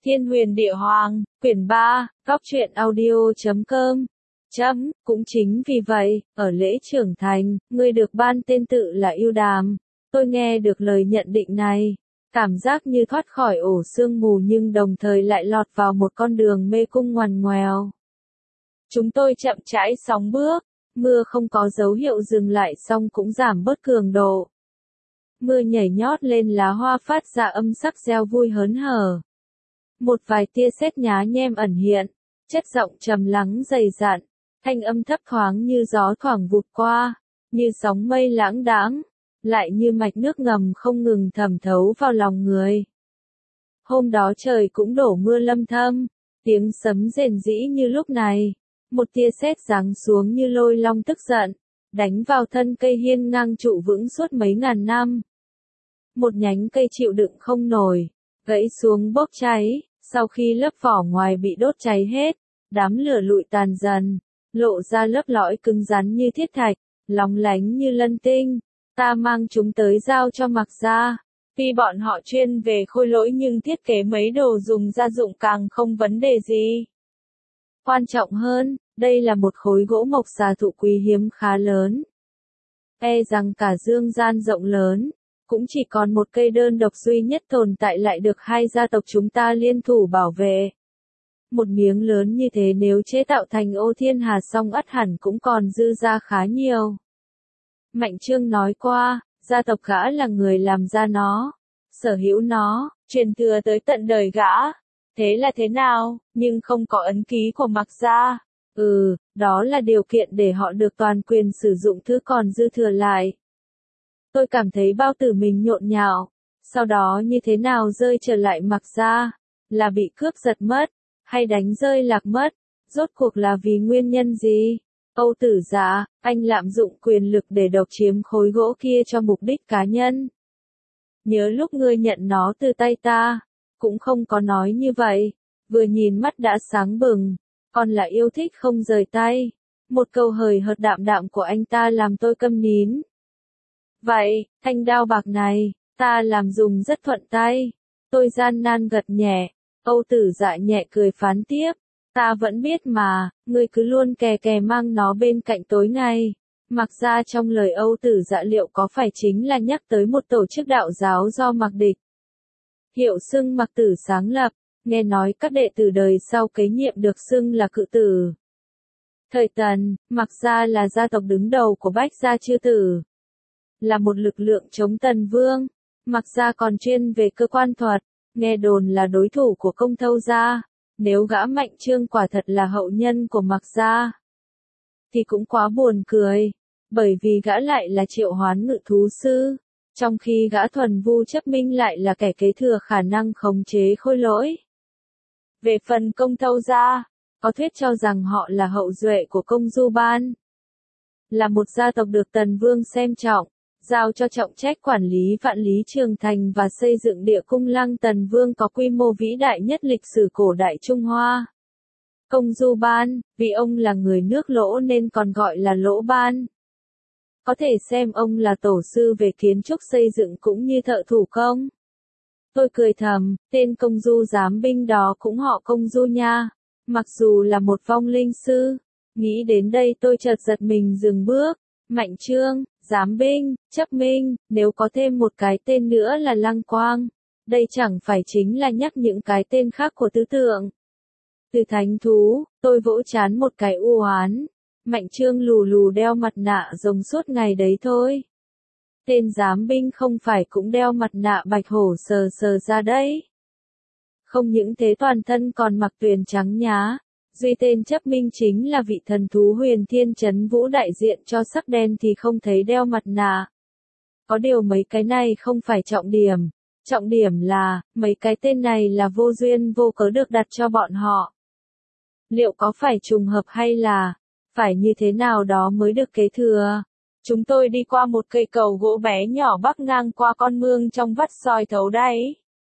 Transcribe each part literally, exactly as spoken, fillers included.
Thiên Huyền Địa Hoàng, quyển ba, góc truyện audio chấm com. Chấm, cũng chính vì vậy, ở lễ trưởng thành, ngươi được ban tên tự là Ưu Đàm. Tôi nghe được lời nhận định này, cảm giác như thoát khỏi ổ sương mù nhưng đồng thời lại lọt vào một con đường mê cung ngoằn ngoèo. Chúng tôi chậm rãi sóng bước, mưa không có dấu hiệu dừng lại song cũng giảm bớt cường độ. Mưa nhảy nhót lên lá hoa phát ra âm sắc reo vui hớn hở. Một vài tia sét nhá nhem ẩn hiện, chất giọng trầm lắng dày dặn, thanh âm thấp thoáng như gió thoảng vụt qua, như sóng mây lãng đãng, lại như mạch nước ngầm không ngừng thẩm thấu vào lòng người. Hôm đó trời cũng đổ mưa lâm thâm, tiếng sấm rền rĩ như lúc này, một tia sét giáng xuống như lôi long tức giận, đánh vào thân cây hiên ngang trụ vững suốt mấy ngàn năm. Một nhánh cây chịu đựng không nổi, gãy xuống bốc cháy, sau khi lớp vỏ ngoài bị đốt cháy hết, đám lửa lụi tàn dần, lộ ra lớp lõi cứng rắn như thiết thạch, lóng lánh như lân tinh. Ta mang chúng tới giao cho Mạc gia. Tuy bọn họ chuyên về khôi lỗi nhưng thiết kế mấy đồ dùng gia dụng càng không vấn đề gì. Quan trọng hơn, đây là một khối gỗ mộc xà thụ quý hiếm khá lớn. E rằng cả dương gian rộng lớn, cũng chỉ còn một cây đơn độc duy nhất tồn tại lại được hai gia tộc chúng ta liên thủ bảo vệ. Một miếng lớn như thế nếu chế tạo thành ô thiên hà song ắt hẳn cũng còn dư ra khá nhiều. Mạnh Trương nói qua, gia tộc gã là người làm ra nó, sở hữu nó, truyền thừa tới tận đời gã. Thế là thế nào, nhưng không có ấn ký của Mạc gia. Ừ, đó là điều kiện để họ được toàn quyền sử dụng thứ còn dư thừa lại. Tôi cảm thấy bao tử mình nhộn nhạo, sau đó như thế nào rơi trở lại Mạc gia, là bị cướp giật mất, hay đánh rơi lạc mất, rốt cuộc là vì nguyên nhân gì? Âu Tử Dạ, anh lạm dụng quyền lực để độc chiếm khối gỗ kia cho mục đích cá nhân. Nhớ lúc ngươi nhận nó từ tay ta, cũng không có nói như vậy, vừa nhìn mắt đã sáng bừng, còn là yêu thích không rời tay. Một câu hời hợt đạm đạm của anh ta làm tôi câm nín. Vậy, thanh đao bạc này, ta làm dùng rất thuận tay. Tôi gian nan gật nhẹ, Âu Tử Dạ nhẹ cười phán tiếp. Ta vẫn biết mà, ngươi cứ luôn kè kè mang nó bên cạnh tối ngày. Mặc ra trong lời Âu Tử Dạ liệu có phải chính là nhắc tới một tổ chức đạo giáo do Mạc Địch hiệu xưng Mạc Tử sáng lập, nghe nói các đệ tử đời sau kế nhiệm được xưng là cự tử. Thời Tần, Mạc gia là gia tộc đứng đầu của Bách gia chư tử, là một lực lượng chống Tần Vương. Mạc gia còn chuyên về cơ quan thuật, nghe đồn là đối thủ của Công Thâu gia. Nếu gã Mạnh Trương quả thật là hậu nhân của Mạc gia, thì cũng quá buồn cười, bởi vì gã lại là triệu hoán ngự thú sư, trong khi gã Thuần Vu Chấp Minh lại là kẻ kế thừa khả năng khống chế khôi lỗi. Về phần Công Thâu gia, có thuyết cho rằng họ là hậu duệ của Công Du Ban, là một gia tộc được Tần Vương xem trọng, giao cho trọng trách quản lý vạn lý trường thành và xây dựng địa cung lăng Tần Vương có quy mô vĩ đại nhất lịch sử cổ đại Trung Hoa. Công Du Ban, vì ông là người nước Lỗ nên còn gọi là Lỗ Ban. Có thể xem ông là tổ sư về kiến trúc xây dựng cũng như thợ thủ công. Tôi cười thầm, tên Công Du giám binh đó cũng họ Công Du nha, mặc dù là một vong linh sư. Nghĩ đến đây tôi chợt giật mình dừng bước. Mạnh Trương, giám binh, Chấp Minh, nếu có thêm một cái tên nữa là Lăng Quang, đây chẳng phải chính là nhắc những cái tên khác của tứ tượng. Từ thánh thú, tôi vỗ chán một cái u oán. Mạnh Trương lù lù đeo mặt nạ rồng suốt ngày đấy thôi. Tên giám binh không phải cũng đeo mặt nạ bạch hổ sờ sờ ra đấy. Không những thế toàn thân còn mặc tuyền trắng nhá. Duy tên Chấp Minh chính là vị thần thú Huyền Thiên Trấn Vũ đại diện cho sắc đen thì không thấy đeo mặt nạ. Có điều mấy cái này không phải trọng điểm, trọng điểm là, mấy cái tên này là vô duyên vô cớ được đặt cho bọn họ. Liệu có phải trùng hợp hay là, phải như thế nào đó mới được kế thừa? Chúng tôi đi qua một cây cầu gỗ bé nhỏ bắc ngang qua con mương trong vắt soi thấu đáy.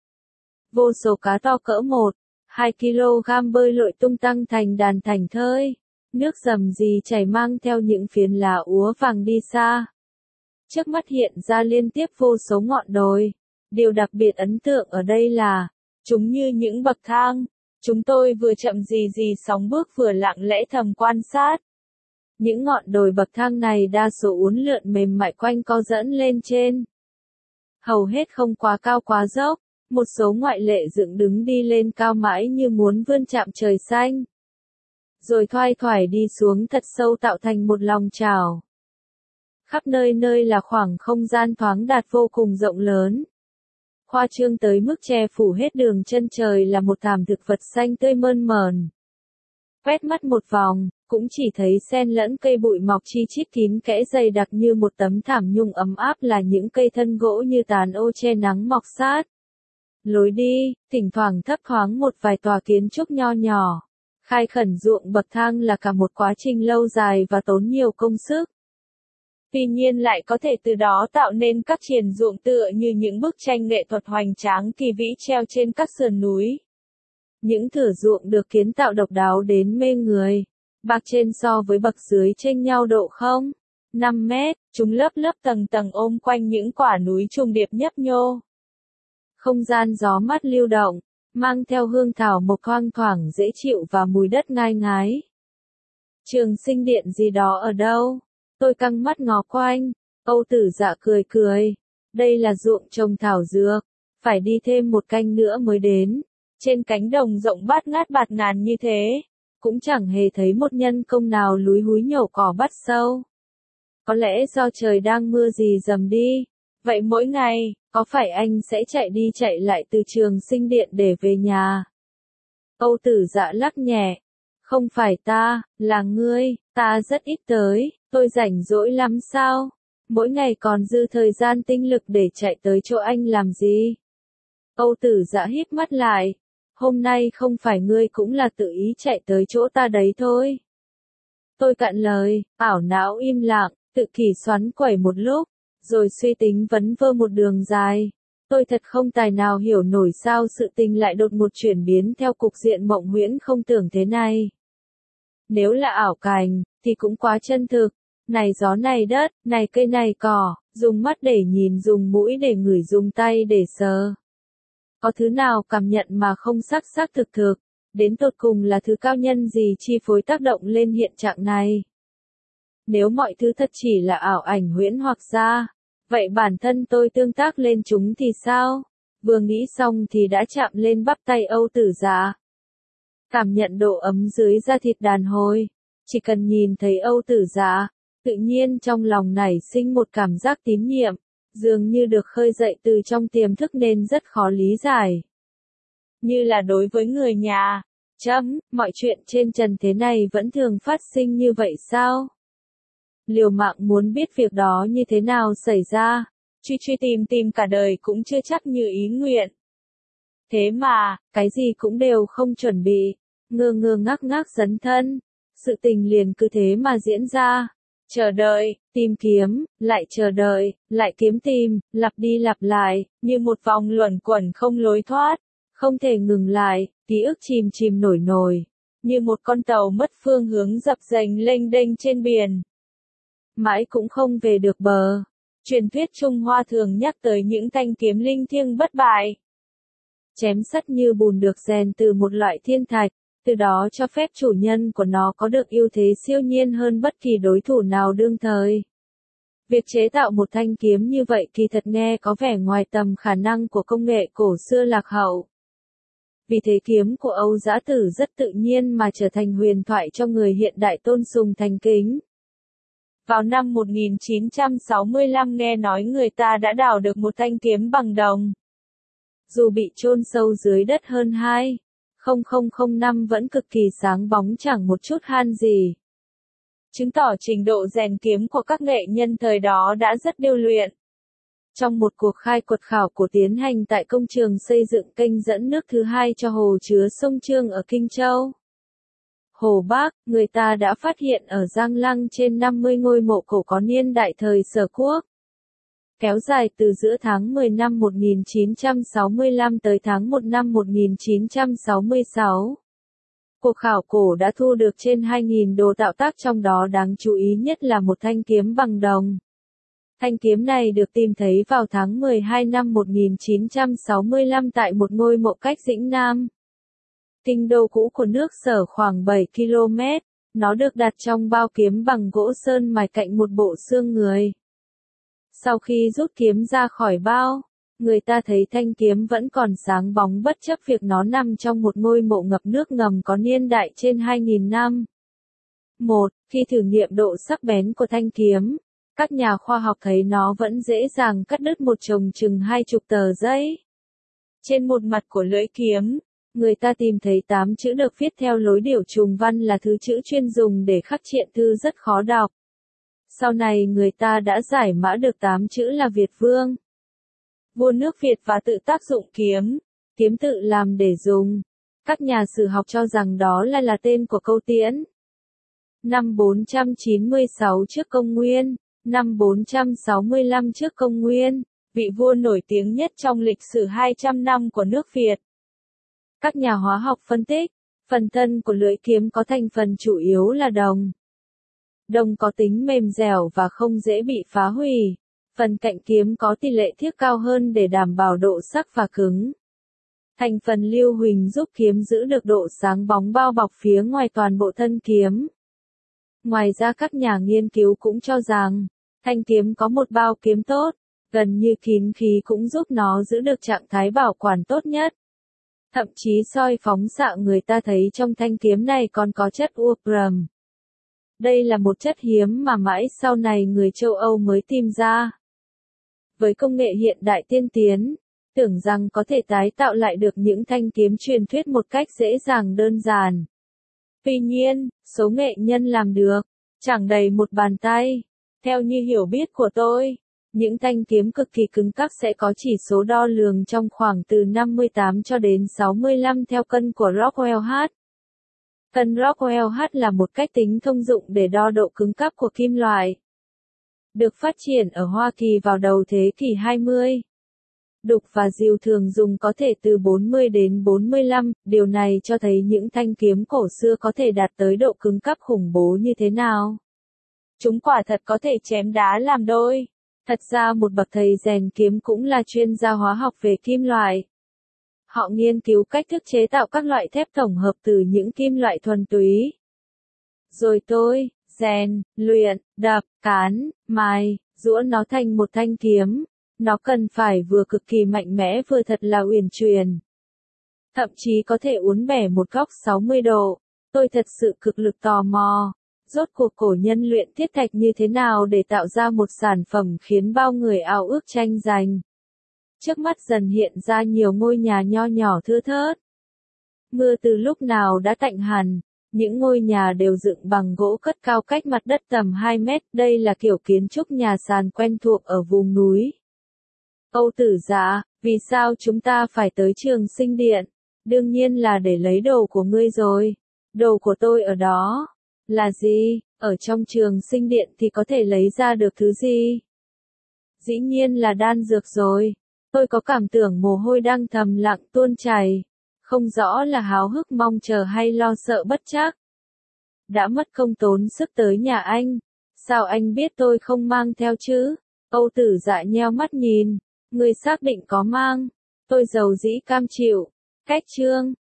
Vô số cá to cỡ một, hai ki lô gam bơi lội tung tăng thành đàn thành thơi, nước rầm rì chảy mang theo những phiến lá úa vàng đi xa. Trước mắt hiện ra liên tiếp vô số ngọn đồi. Điều đặc biệt ấn tượng ở đây là, Chúng như những bậc thang. Chúng tôi vừa chậm gì gì sóng bước vừa lặng lẽ thầm quan sát. Những ngọn đồi bậc thang này đa số uốn lượn mềm mại quanh co dẫn lên trên. Hầu hết không quá cao quá dốc, một số ngoại lệ dựng đứng đi lên cao mãi như muốn vươn chạm trời xanh. Rồi thoai thoải đi xuống thật sâu tạo thành một lòng chảo. Khắp nơi nơi là khoảng không gian thoáng đạt vô cùng rộng lớn. Khoa trương tới mức che phủ hết đường chân trời là một thảm thực vật xanh tươi mơn mởn. Quét mắt một vòng, cũng chỉ thấy xen lẫn cây bụi mọc chi chít kín kẽ dày đặc như một tấm thảm nhung ấm áp là những cây thân gỗ như tàn ô che nắng mọc sát. Lối đi, thỉnh thoảng thấp thoáng một vài tòa kiến trúc nho nhỏ. Khai khẩn ruộng bậc thang là cả một quá trình lâu dài và tốn nhiều công sức. Tuy nhiên lại có thể từ đó tạo nên các triền ruộng tựa như những bức tranh nghệ thuật hoành tráng kỳ vĩ treo trên các sườn núi. Những thửa ruộng được kiến tạo độc đáo đến mê người. Bạc trên so với bậc dưới chênh nhau độ không, năm mét, chúng lớp lớp tầng tầng ôm quanh những quả núi trùng điệp nhấp nhô. Không gian gió mát lưu động, mang theo hương thảo mộc thoang thoảng dễ chịu và mùi đất ngai ngái. Trường sinh điện gì đó ở đâu? Tôi căng mắt ngó quanh, Âu Tử Dạ cười cười. Đây là ruộng trồng thảo dược, phải đi thêm một canh nữa mới đến. Trên cánh đồng rộng bát ngát bạt ngàn như thế, cũng chẳng hề thấy một nhân công nào lúi húi nhổ cỏ bắt sâu. Có lẽ do trời đang mưa gì dầm đi. Vậy mỗi ngày, có phải anh sẽ chạy đi chạy lại từ trường sinh điện để về nhà? Âu Tử Dạ lắc nhẹ. Không phải ta, là ngươi, ta rất ít tới, tôi rảnh rỗi lắm sao? Mỗi ngày còn dư thời gian tinh lực để chạy tới chỗ anh làm gì? Âu Tử Dạ híp mắt lại. Hôm nay không phải ngươi cũng là tự ý chạy tới chỗ ta đấy thôi. Tôi cạn lời, ảo não im lặng, tự kỷ xoắn quẩy một lúc, rồi suy tính vấn vơ một đường dài. Tôi thật không tài nào hiểu nổi sao sự tình lại đột ngột chuyển biến theo cục diện mộng huyễn không tưởng thế này. Nếu là ảo cảnh, thì cũng quá chân thực. Này gió này đất, này cây này cỏ, dùng mắt để nhìn, dùng mũi để ngửi, dùng tay để sờ. Có thứ nào cảm nhận mà không sắc sắc thực thực, đến tột cùng là thứ cao nhân gì chi phối tác động lên hiện trạng này? Nếu mọi thứ thật chỉ là ảo ảnh huyễn hoặc ra, vậy bản thân tôi tương tác lên chúng thì sao? Vừa nghĩ xong thì đã chạm lên bắp tay Âu Tử Dạ. Cảm nhận độ ấm dưới da thịt đàn hồi, chỉ cần nhìn thấy Âu Tử Dạ, tự nhiên trong lòng nảy sinh một cảm giác tín nhiệm, dường như được khơi dậy từ trong tiềm thức nên rất khó lý giải. Như là đối với người nhà, chấm, mọi chuyện trên trần thế này vẫn thường phát sinh như vậy sao? Liều mạng muốn biết việc đó như thế nào xảy ra, truy truy tìm tìm cả đời cũng chưa chắc như ý nguyện. Thế mà, cái gì cũng đều không chuẩn bị, ngơ ngơ ngác ngác dấn thân, sự tình liền cứ thế mà diễn ra. Chờ đợi, tìm kiếm, lại chờ đợi, lại kiếm tìm, lặp đi lặp lại, như một vòng luẩn quẩn không lối thoát, không thể ngừng lại, ký ức chìm chìm nổi nổi, như một con tàu mất phương hướng dập dềnh lênh đênh trên biển. Mãi cũng không về được bờ. Truyền thuyết Trung Hoa thường nhắc tới những thanh kiếm linh thiêng bất bại. Chém sắt như bùn được rèn từ một loại thiên thạch, từ đó cho phép chủ nhân của nó có được ưu thế siêu nhiên hơn bất kỳ đối thủ nào đương thời. Việc chế tạo một thanh kiếm như vậy kỳ thật nghe có vẻ ngoài tầm khả năng của công nghệ cổ xưa lạc hậu. Vì thế kiếm của Âu Dã Tử rất tự nhiên mà trở thành huyền thoại cho người hiện đại tôn sùng thành kính. Vào năm một nghìn chín trăm sáu mươi lăm nghe nói người ta đã đào được một thanh kiếm bằng đồng. Dù bị chôn sâu dưới đất hơn hai nghìn năm vẫn cực kỳ sáng bóng chẳng một chút han gì. Chứng tỏ trình độ rèn kiếm của các nghệ nhân thời đó đã rất điêu luyện. Trong một cuộc khai quật khảo cổ tiến hành tại công trường xây dựng kênh dẫn nước thứ hai cho hồ chứa sông Trương ở Kinh Châu, Hồ Bắc, người ta đã phát hiện ở Giang Lăng trên năm mươi ngôi mộ cổ có niên đại thời Sở Quốc. Kéo dài từ giữa tháng mười năm một nghìn chín trăm sáu mươi lăm tới tháng một năm một nghìn chín trăm sáu mươi sáu. Cuộc khảo cổ đã thu được trên hai nghìn đồ tạo tác, trong đó đáng chú ý nhất là một thanh kiếm bằng đồng. Thanh kiếm này được tìm thấy vào tháng mười hai năm một nghìn chín trăm sáu mươi lăm tại một ngôi mộ cách Dĩnh Nam, kinh đô cũ của nước Sở khoảng bảy ki lô mét. Nó được đặt trong bao kiếm bằng gỗ sơn mài cạnh một bộ xương người. Sau khi rút kiếm ra khỏi bao, người ta thấy thanh kiếm vẫn còn sáng bóng bất chấp việc nó nằm trong một ngôi mộ ngập nước ngầm có niên đại trên hai nghìn năm. một. Khi thử nghiệm độ sắc bén của thanh kiếm, các nhà khoa học thấy nó vẫn dễ dàng cắt đứt một chồng chừng hai chục tờ giấy. Trên một mặt của lưỡi kiếm, người ta tìm thấy tám chữ được viết theo lối điểu trùng văn là thứ chữ chuyên dùng để khắc triện thư rất khó đọc. Sau này người ta đã giải mã được tám chữ là Việt Vương, vua nước Việt và tự tác dụng kiếm, kiếm tự làm để dùng. Các nhà sử học cho rằng đó là là tên của Câu Tiễn. Năm bốn trăm chín mươi sáu trước công nguyên, năm bốn trăm sáu mươi lăm trước công nguyên, vị vua nổi tiếng nhất trong lịch sử hai trăm năm của nước Việt. Các nhà hóa học phân tích, phần thân của lưỡi kiếm có thành phần chủ yếu là đồng. Đồng có tính mềm dẻo và không dễ bị phá hủy. Phần cạnh kiếm có tỷ lệ thiếc cao hơn để đảm bảo độ sắc và cứng. Thành phần lưu huỳnh giúp kiếm giữ được độ sáng bóng bao bọc phía ngoài toàn bộ thân kiếm. Ngoài ra các nhà nghiên cứu cũng cho rằng, thanh kiếm có một bao kiếm tốt, gần như kín khí cũng giúp nó giữ được trạng thái bảo quản tốt nhất. Thậm chí soi phóng xạ người ta thấy trong thanh kiếm này còn có chất uranium. Đây là một chất hiếm mà mãi sau này người châu Âu mới tìm ra. Với công nghệ hiện đại tiên tiến, tưởng rằng có thể tái tạo lại được những thanh kiếm truyền thuyết một cách dễ dàng đơn giản. Tuy nhiên, số nghệ nhân làm được, chẳng đầy một bàn tay. Theo như hiểu biết của tôi, những thanh kiếm cực kỳ cứng cáp sẽ có chỉ số đo lường trong khoảng từ năm mươi tám cho đến sáu mươi lăm theo cân của Rockwell H. Cân Rockwell H là một cách tính thông dụng để đo độ cứng cáp của kim loại. Được phát triển ở Hoa Kỳ vào đầu thế kỷ hai mươi. Đục và dìu thường dùng có thể từ bốn mươi đến bốn mươi lăm, điều này cho thấy những thanh kiếm cổ xưa có thể đạt tới độ cứng cáp khủng bố như thế nào. Chúng quả thật có thể chém đá làm đôi. Thật ra một bậc thầy rèn kiếm cũng là chuyên gia hóa học về kim loại. Họ nghiên cứu cách thức chế tạo các loại thép tổng hợp từ những kim loại thuần túy. Rồi tôi, rèn, luyện, đập, cán, mài, giũa nó thành một thanh kiếm. Nó cần phải vừa cực kỳ mạnh mẽ vừa thật là uyển chuyển. Thậm chí có thể uốn bẻ một góc sáu mươi độ. Tôi thật sự cực lực tò mò. Rốt cuộc cổ nhân luyện thiết thạch như thế nào để tạo ra một sản phẩm khiến bao người ao ước tranh giành. Trước mắt dần hiện ra nhiều ngôi nhà nho nhỏ thưa thớt. Mưa từ lúc nào đã tạnh hẳn, những ngôi nhà đều dựng bằng gỗ cất cao cách mặt đất tầm hai mét, đây là kiểu kiến trúc nhà sàn quen thuộc ở vùng núi. Âu Tử Dạ, vì sao chúng ta phải tới Trường Sinh Điện? Đương nhiên là để lấy đồ của ngươi rồi. Đồ của tôi ở đó. Là gì? Ở trong Trường Sinh Điện thì có thể lấy ra được thứ gì? Dĩ nhiên là đan dược rồi. Tôi có cảm tưởng mồ hôi đang thầm lặng tuôn chảy. Không rõ là háo hức mong chờ hay lo sợ bất trắc. Đã mất công tốn sức tới nhà anh. Sao anh biết tôi không mang theo chứ? Âu Tử Dạ nheo mắt nhìn. Người xác định có mang. Tôi giàu dĩ cam chịu. Cách chương.